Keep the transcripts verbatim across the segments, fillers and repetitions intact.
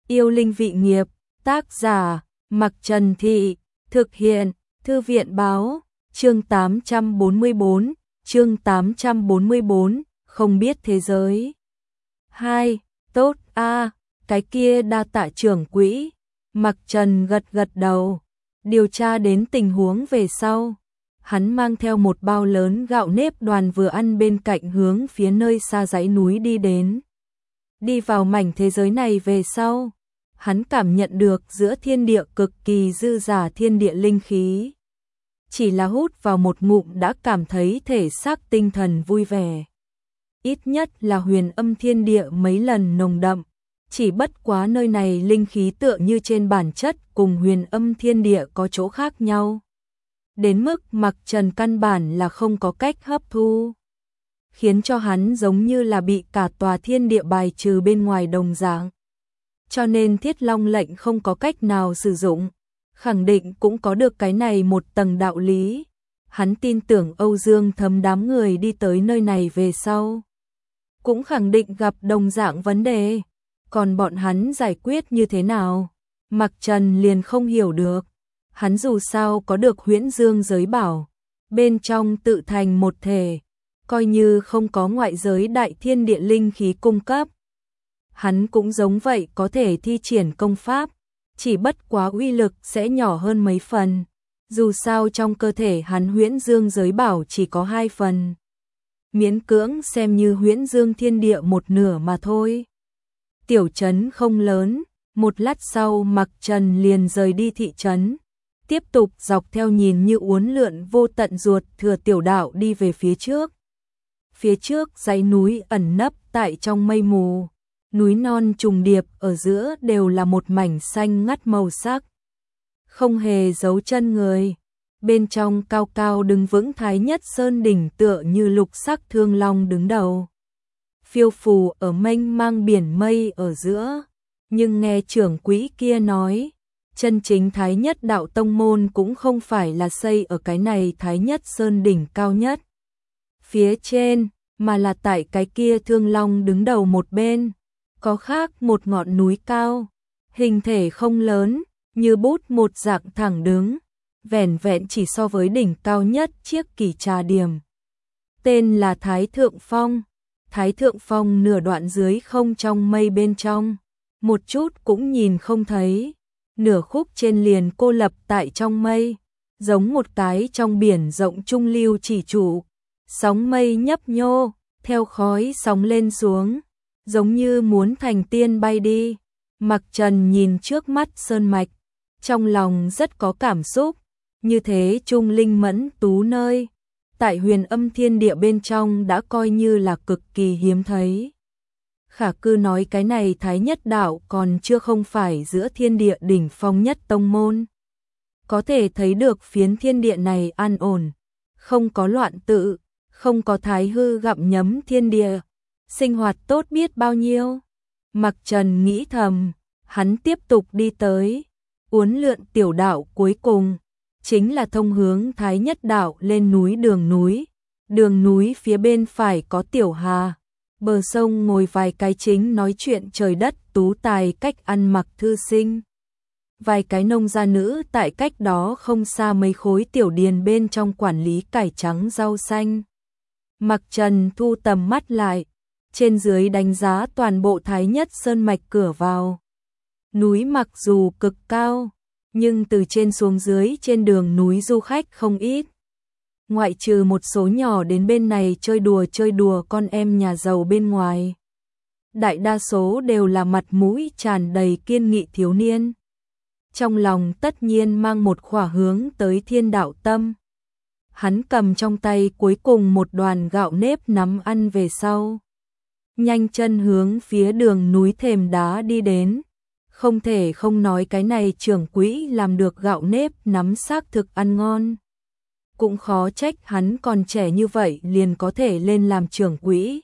Yêu linh vị nghiệp, tác giả, Mặc Trần Thị, thực hiện, Thư viện báo, chương tám trăm bốn mươi tư, chương tám trăm bốn mươi tư, không biết thế giới. hai. Tốt a, à, cái kia đa tạ trưởng quỹ. Mặc Trần gật gật đầu, điều tra đến tình huống về sau. Hắn mang theo một bao lớn gạo nếp đoàn vừa ăn bên cạnh hướng phía nơi xa dãy núi đi đến. Đi vào mảnh thế giới này về sau, hắn cảm nhận được giữa thiên địa cực kỳ dư dả thiên địa linh khí. Chỉ là hút vào một ngụm đã cảm thấy thể xác tinh thần vui vẻ. Ít nhất là huyền âm thiên địa mấy lần nồng đậm, chỉ bất quá nơi này linh khí tựa như trên bản chất cùng huyền âm thiên địa có chỗ khác nhau. Đến mức Mặc Trần căn bản là không có cách hấp thu, khiến cho hắn giống như là bị cả tòa thiên địa bài trừ bên ngoài đồng dạng. Cho nên Thiết Long lệnh không có cách nào sử dụng, khẳng định cũng có được cái này một tầng đạo lý. Hắn tin tưởng Âu Dương Thấm đám người đi tới nơi này về sau, cũng khẳng định gặp đồng dạng vấn đề. Còn bọn hắn giải quyết như thế nào, Mặc Trần liền không hiểu được. Hắn dù sao có được huyễn dương giới bảo, bên trong tự thành một thể, coi như không có ngoại giới đại thiên địa linh khí cung cấp, hắn cũng giống vậy có thể thi triển công pháp, chỉ bất quá uy lực sẽ nhỏ hơn mấy phần. Dù sao trong cơ thể hắn huyễn dương giới bảo chỉ có hai phần, miễn cưỡng xem như huyễn dương thiên địa một nửa mà thôi. Tiểu trấn không lớn, một lát sau Mặc Trần liền rời đi thị trấn, tiếp tục dọc theo nhìn như uốn lượn vô tận ruột thừa tiểu đạo đi về phía trước. Phía trước dãy núi ẩn nấp tại trong mây mù, núi non trùng điệp ở giữa đều là một mảnh xanh ngắt màu sắc, không hề giấu chân người. Bên trong cao cao đứng vững Thái Nhất Sơn đỉnh tựa như lục sắc thương long đứng đầu, phiêu phù ở mênh mang biển mây ở giữa. Nhưng nghe trưởng quỹ kia nói, chân chính Thái Nhất đạo tông môn cũng không phải là xây ở cái này Thái Nhất Sơn đỉnh cao nhất phía trên, mà là tại cái kia thương long đứng đầu một bên, có khác một ngọn núi cao, hình thể không lớn, như bút một dạng thẳng đứng, vẻn vẹn chỉ so với đỉnh cao nhất chiếc kỳ trà điểm. Tên là Thái Thượng Phong. Thái Thượng Phong nửa đoạn dưới không trong mây bên trong, một chút cũng nhìn không thấy, nửa khúc trên liền cô lập tại trong mây, giống một cái trong biển rộng trung lưu chỉ trụ. Sóng mây nhấp nhô, theo khói sóng lên xuống, giống như muốn thành tiên bay đi. Mặc Trần nhìn trước mắt sơn mạch, trong lòng rất có cảm xúc, như thế trung linh mẫn tú nơi, tại huyền âm thiên địa bên trong đã coi như là cực kỳ hiếm thấy. Khả cư nói cái này Thái Nhất đạo còn chưa không phải giữa thiên địa đỉnh phong nhất tông môn. Có thể thấy được phiến thiên địa này an ổn, không có loạn tự, không có thái hư gặm nhấm thiên địa, sinh hoạt tốt biết bao nhiêu. Mặc Trần nghĩ thầm, hắn tiếp tục đi tới, uốn lượn tiểu đạo cuối cùng, chính là thông hướng Thái Nhất đạo lên núi đường núi. Đường núi phía bên phải có tiểu hà, bờ sông ngồi vài cái chính nói chuyện trời đất tú tài cách ăn mặc thư sinh. Vài cái nông gia nữ tại cách đó không xa mấy khối tiểu điền bên trong quản lý cải trắng rau xanh. Mặc Trần thu tầm mắt lại, trên dưới đánh giá toàn bộ Thái Nhất Sơn mạch cửa vào. Núi mặc dù cực cao, nhưng từ trên xuống dưới trên đường núi du khách không ít. Ngoại trừ một số nhỏ đến bên này chơi đùa chơi đùa con em nhà giàu bên ngoài, đại đa số đều là mặt mũi tràn đầy kiên nghị thiếu niên. Trong lòng tất nhiên mang một khỏa hướng tới thiên đạo tâm. Hắn cầm trong tay cuối cùng một đoàn gạo nếp nắm ăn về sau, nhanh chân hướng phía đường núi thềm đá đi đến. Không thể không nói cái này trưởng quỹ làm được gạo nếp nắm xác thực ăn ngon. Cũng khó trách hắn còn trẻ như vậy liền có thể lên làm trưởng quỹ.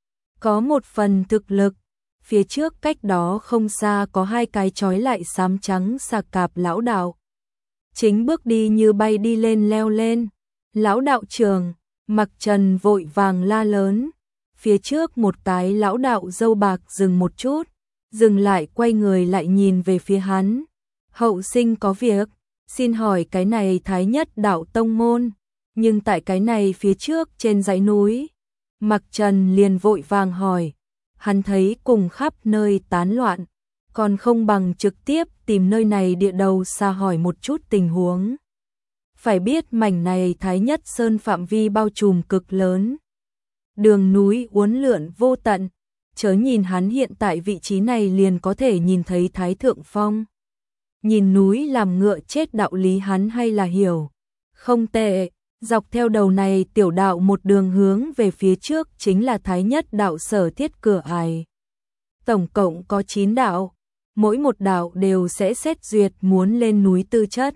Có một phần thực lực, phía trước cách đó không xa có hai cái trói lại xám trắng xà cạp lão đạo. Chính bước đi như bay đi lên leo lên. Lão đạo trưởng, Mặc Trần vội vàng la lớn. Phía trước một cái lão đạo râu bạc dừng một chút, dừng lại quay người lại nhìn về phía hắn. Hậu sinh có việc, xin hỏi cái này Thái Nhất đạo tông môn, nhưng tại cái này phía trước trên dãy núi. Mặc Trần liền vội vàng hỏi, hắn thấy cùng khắp nơi tán loạn, còn không bằng trực tiếp tìm nơi này địa đầu xa hỏi một chút tình huống. Phải biết mảnh này Thái Nhất Sơn phạm vi bao trùm cực lớn. Đường núi uốn lượn vô tận, chớ nhìn hắn hiện tại vị trí này liền có thể nhìn thấy Thái Thượng Phong. Nhìn núi làm ngựa chết đạo lý hắn hay là hiểu. Không tệ, dọc theo đầu này tiểu đạo một đường hướng về phía trước chính là Thái Nhất đạo sở thiết cửa ải. Tổng cộng có chín đạo, mỗi một đạo đều sẽ xét duyệt muốn lên núi tư chất.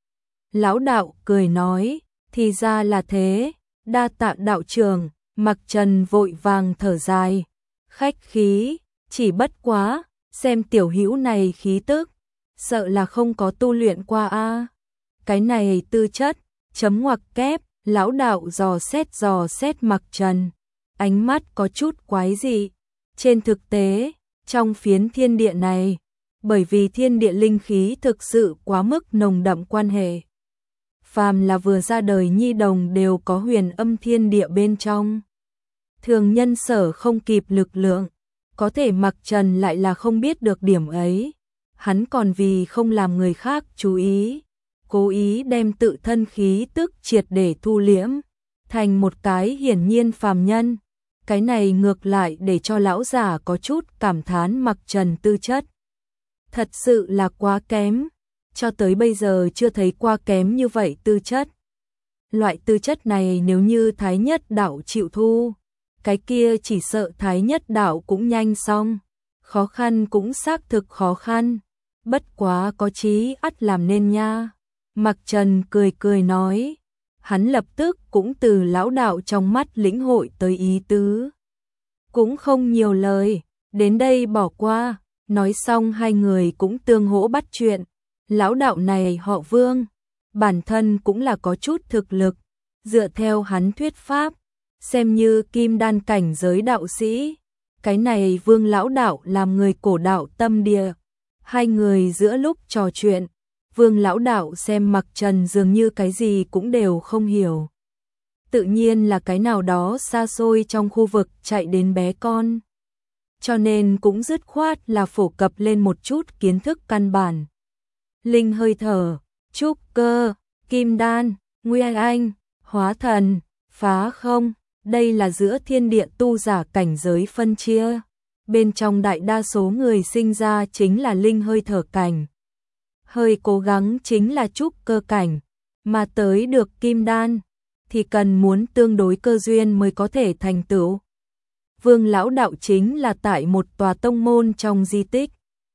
Lão đạo cười nói, thì ra là thế, đa tạ đạo trưởng. Mặc Trần vội vàng thở dài, khách khí, chỉ bất quá, xem tiểu hữu này khí tức, sợ là không có tu luyện qua a. Cái này tư chất, chấm ngoặc kép, lão đạo dò xét dò xét Mặc Trần, ánh mắt có chút quái dị. Trên thực tế, trong phiến thiên địa này, bởi vì thiên địa linh khí thực sự quá mức nồng đậm quan hệ. Phàm là vừa ra đời nhi đồng đều có huyền âm thiên địa bên trong. Thường nhân sở không kịp lực lượng, có thể Mặc Trần lại là không biết được điểm ấy. Hắn còn vì không làm người khác chú ý, cố ý đem tự thân khí tức triệt để thu liễm, thành một cái hiển nhiên phàm nhân. Cái này ngược lại để cho lão giả có chút cảm thán Mặc Trần tư chất. Thật sự là quá kém, cho tới bây giờ chưa thấy qua kém như vậy tư chất. Loại tư chất này nếu như Thái Nhất đạo chịu thu, cái kia chỉ sợ Thái Nhất đạo cũng nhanh xong. Khó khăn cũng xác thực khó khăn, bất quá có chí ắt làm nên nha. Mặc Trần cười cười nói, hắn lập tức cũng từ lão đạo trong mắt lĩnh hội tới ý tứ. Cũng không nhiều lời, đến đây bỏ qua, nói xong hai người cũng tương hỗ bắt chuyện. Lão đạo này họ Vương, bản thân cũng là có chút thực lực, dựa theo hắn thuyết pháp, xem như kim đan cảnh giới đạo sĩ. Cái này Vương lão đạo làm người cổ đạo tâm địa. Hai người giữa lúc trò chuyện, Vương lão đạo xem Mặc Trần dường như cái gì cũng đều không hiểu. Tự nhiên là cái nào đó xa xôi trong khu vực chạy đến bé con. Cho nên cũng dứt khoát là phổ cập lên một chút kiến thức căn bản. Linh hơi thở, trúc cơ, kim đan, nguyên anh, hóa thần, phá không, đây là giữa thiên địa tu giả cảnh giới phân chia. Bên trong đại đa số người sinh ra chính là linh hơi thở cảnh. Hơi cố gắng chính là trúc cơ cảnh, mà tới được kim đan thì cần muốn tương đối cơ duyên mới có thể thành tựu. Vương lão đạo chính là tại một tòa tông môn trong di tích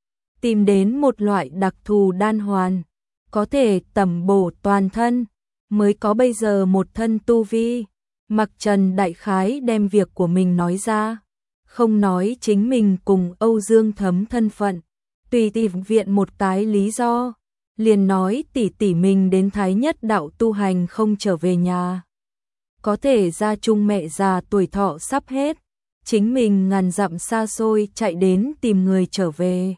tìm đến một loại đặc thù đan hoàn, có thể tẩm bổ toàn thân, mới có bây giờ một thân tu vi. Mặc Trần đại khái đem việc của mình nói ra, không nói chính mình cùng Âu Dương Thấm thân phận, tùy tìm viện một cái lý do, liền nói tỷ tỷ mình đến Thái Nhất đạo tu hành không trở về nhà. Có thể ra chung mẹ già tuổi thọ sắp hết, chính mình ngàn dặm xa xôi chạy đến tìm người trở về.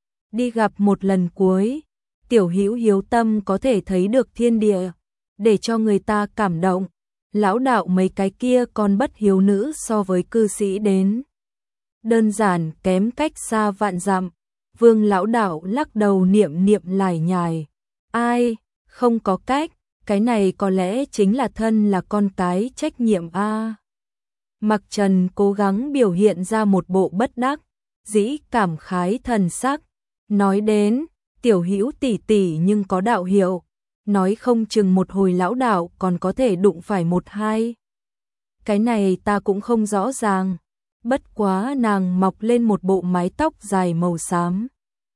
Đi gặp một lần cuối, tiểu hữu hiếu tâm có thể thấy được thiên địa, để cho người ta cảm động. Lão đạo mấy cái kia còn bất hiếu nữ so với cư sĩ đến. Đơn giản kém cách xa vạn dặm. Vương lão đạo lắc đầu niệm niệm lải nhải. Ai, không có cách, cái này có lẽ chính là thân là con cái trách nhiệm a. Mặc Trần cố gắng biểu hiện ra một bộ bất đắc dĩ cảm khái thần sắc, nói đến, tiểu hữu tỷ tỷ nhưng có đạo hiệu, nói không chừng một hồi lão đạo còn có thể đụng phải một hai. Cái này ta cũng không rõ ràng, bất quá nàng mọc lên một bộ mái tóc dài màu xám.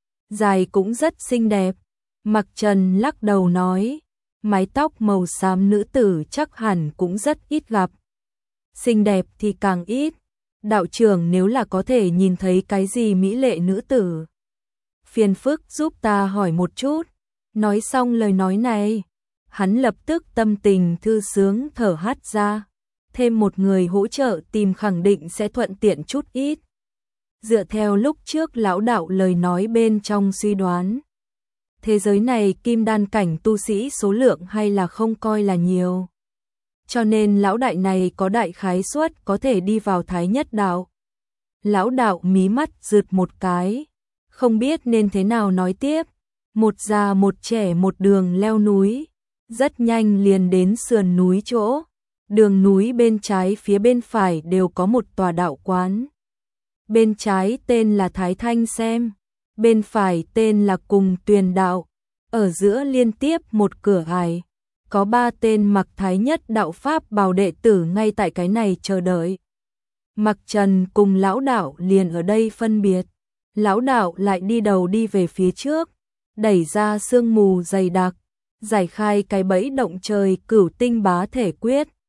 Dài cũng rất xinh đẹp. Mặc Trần lắc đầu nói, mái tóc màu xám nữ tử chắc hẳn cũng rất ít gặp. Xinh đẹp thì càng ít. Đạo trưởng nếu là có thể nhìn thấy cái gì mỹ lệ nữ tử, phiền phức giúp ta hỏi một chút. Nói xong lời nói này, hắn lập tức tâm tình thư sướng thở hắt ra. Thêm một người hỗ trợ tìm khẳng định sẽ thuận tiện chút ít. dựa theo lúc trước lão đạo lời nói bên trong suy đoán. Thế giới này kim đan cảnh tu sĩ số lượng hay là không coi là nhiều. Cho nên lão đại này có đại khái suất có thể đi vào thái nhất đạo. Lão đạo mí mắt rượt một cái, không biết nên thế nào nói tiếp. Một già một trẻ một đường leo núi, rất nhanh liền đến sườn núi chỗ. Đường núi bên trái phía bên phải đều có một tòa đạo quán. Bên trái tên là Thái Thanh Xem, bên phải tên là Cùng Tuyền Đạo. Ở giữa liên tiếp một cửa ải, có ba tên mặc thái nhất đạo pháp bào đệ tử ngay tại cái này chờ đợi. Mặc Trần cùng lão đạo liền ở đây phân biệt. Lão đạo lại đi đầu đi về phía trước, đẩy ra sương mù dày đặc, giải khai cái bẫy động trời Cửu Tinh Bá Thể Quyết.